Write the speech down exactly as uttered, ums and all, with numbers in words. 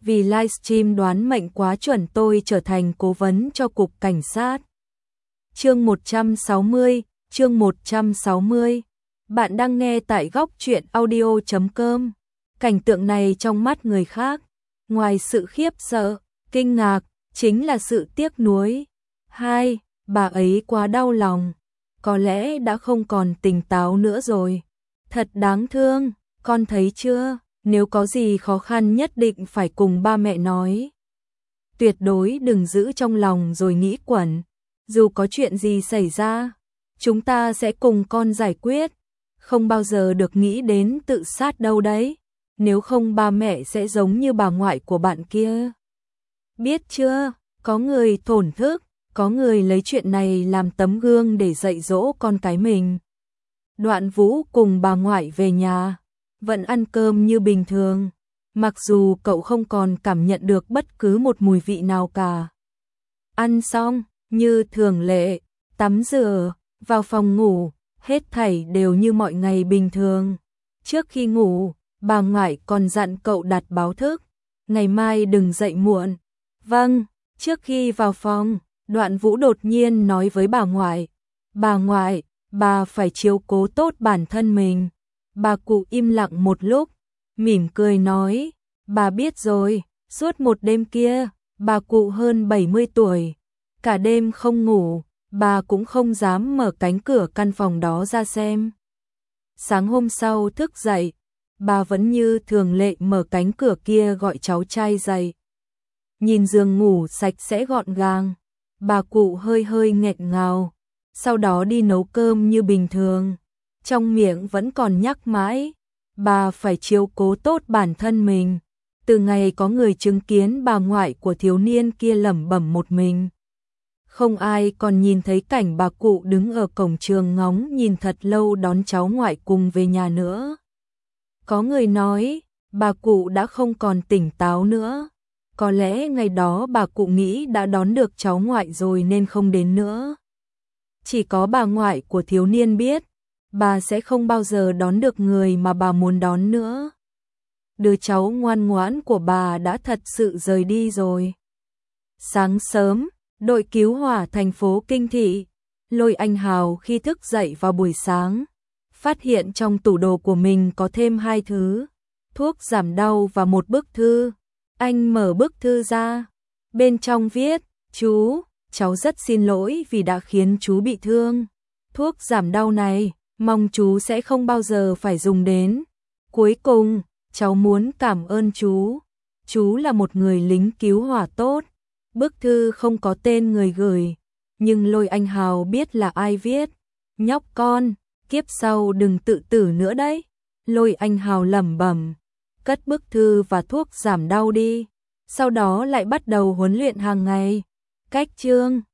vì livestream đoán mệnh quá chuẩn tôi trở thành cố vấn cho cục cảnh sát. Chương một trăm sáu mươi, chương một trăm sáu mươi. Bạn đang nghe tại góc truyện audio chấm com. Cảnh tượng này trong mắt người khác, ngoài sự khiếp sợ, kinh ngạc, chính là sự tiếc nuối. Hai, bà ấy quá đau lòng, có lẽ đã không còn tỉnh táo nữa rồi. Thật đáng thương, con thấy chưa, nếu có gì khó khăn nhất định phải cùng ba mẹ nói. Tuyệt đối đừng giữ trong lòng rồi nghĩ quẩn, dù có chuyện gì xảy ra, chúng ta sẽ cùng con giải quyết, không bao giờ được nghĩ đến tự sát đâu đấy, nếu không ba mẹ sẽ giống như bà ngoại của bạn kia. Biết chưa, có người thổn thức, có người lấy chuyện này làm tấm gương để dạy dỗ con cái mình. Đoạn Vũ cùng bà ngoại về nhà, vẫn ăn cơm như bình thường, mặc dù cậu không còn cảm nhận được bất cứ một mùi vị nào cả. Ăn xong, như thường lệ, tắm rửa, vào phòng ngủ, hết thảy đều như mọi ngày bình thường. Trước khi ngủ, bà ngoại còn dặn cậu đặt báo thức, ngày mai đừng dậy muộn. Vâng, trước khi vào phòng, Đoạn Vũ đột nhiên nói với bà ngoại, bà ngoại, bà phải chiếu cố tốt bản thân mình. Bà cụ im lặng một lúc, mỉm cười nói, bà biết rồi. Suốt một đêm kia, bà cụ hơn bảy mươi tuổi, cả đêm không ngủ, bà cũng không dám mở cánh cửa căn phòng đó ra xem. Sáng hôm sau thức dậy, bà vẫn như thường lệ mở cánh cửa kia gọi cháu trai dậy. Nhìn giường ngủ sạch sẽ gọn gàng, bà cụ hơi hơi nghẹn ngào, sau đó đi nấu cơm như bình thường. Trong miệng vẫn còn nhắc mãi, bà phải chiếu cố tốt bản thân mình. Từ ngày có người chứng kiến bà ngoại của thiếu niên kia lẩm bẩm một mình, không ai còn nhìn thấy cảnh bà cụ đứng ở cổng trường ngóng nhìn thật lâu đón cháu ngoại cùng về nhà nữa. Có người nói, bà cụ đã không còn tỉnh táo nữa. Có lẽ ngày đó bà cụ nghĩ đã đón được cháu ngoại rồi nên không đến nữa. Chỉ có bà ngoại của thiếu niên biết, bà sẽ không bao giờ đón được người mà bà muốn đón nữa. Đứa cháu ngoan ngoãn của bà đã thật sự rời đi rồi. Sáng sớm, đội cứu hỏa thành phố Kinh Thị, Lôi Anh Hào khi thức dậy vào buổi sáng, phát hiện trong tủ đồ của mình có thêm hai thứ, thuốc giảm đau và một bức thư. Anh mở bức thư ra, bên trong viết, chú, cháu rất xin lỗi vì đã khiến chú bị thương. Thuốc giảm đau này, mong chú sẽ không bao giờ phải dùng đến. Cuối cùng, cháu muốn cảm ơn chú. Chú là một người lính cứu hỏa tốt. Bức thư không có tên người gửi, nhưng Lôi Anh Hào biết là ai viết. Nhóc con, kiếp sau đừng tự tử nữa đấy. Lôi Anh Hào lẩm bẩm, cất bức thư và thuốc giảm đau đi. Sau đó lại bắt đầu huấn luyện hàng ngày. Cách chương